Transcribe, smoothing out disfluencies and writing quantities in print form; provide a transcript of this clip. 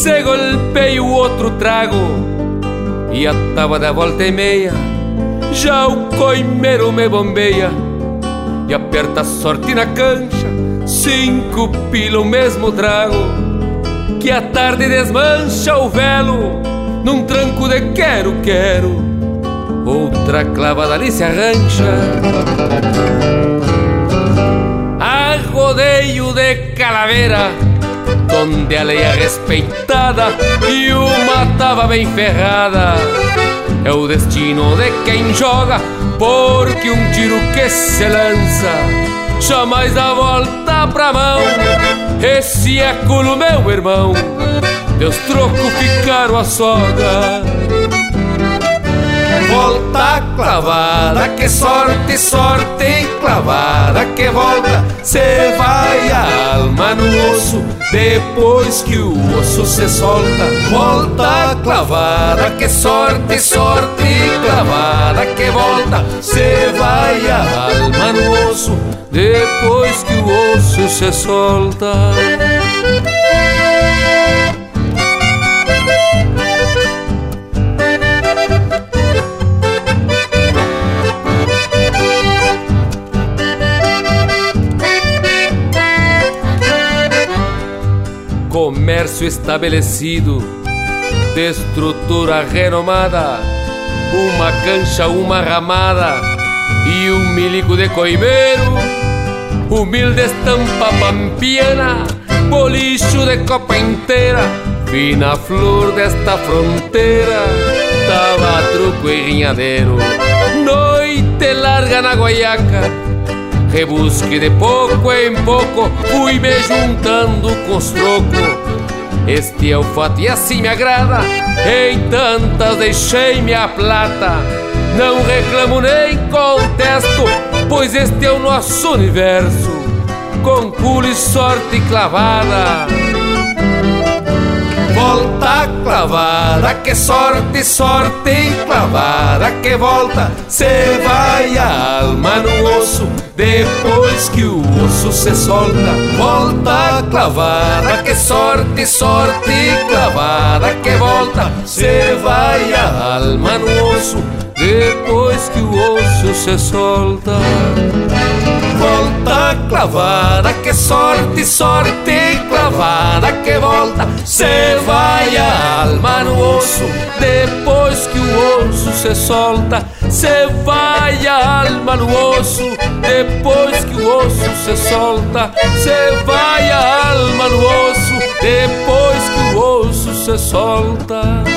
se golpeia o outro trago e a tava da volta e meia. Já o coimeiro me bombeia e aperta a sorte na cancha. 5 pila o mesmo trago que a tarde desmancha o velo num tranco de quero. Outra clavada ali se arrancha. A rodeio de Calavera, donde a lei é respeitada e uma tava bem ferrada. É o destino de quem joga, porque um tiro que se lança jamais dá volta pra mão. Esse é culo, meu irmão, meus trocos ficaram a soga. Volta clavada, que sorte, sorte clavada que volta. Cê vai a alma no osso depois que o osso se solta. Volta clavada, que sorte, sorte clavada que volta. Cê vai a alma no osso depois que o osso se solta. Comércio estabelecido, de estrutura renomada, uma cancha, uma ramada e um milico de coimeiro. Humilde estampa pampiana, bolicho de copa inteira, fina flor desta fronteira, tava truco e rinhadeiro. Noite larga na guaiaca, rebusque de pouco em pouco, fui me juntando com os trocos. Este é o fato e assim me agrada, em tantas deixei minha plata. Não reclamo nem contesto, pois este é o nosso universo, com culo e sorte clavada. Volta clavada, que sorte, sorte clavada que volta. Cê vai a alma no osso depois que o osso se solta. Volta clavada, que sorte, sorte clavada que volta. Cê vai a alma no osso depois que o osso se solta. Volta clavada, que sorte, sorte clavada que volta. Cê vai a alma no osso depois que o osso se solta. Cê vai a alma no osso depois que o osso se solta. Cê vai a alma no osso depois que o osso se solta.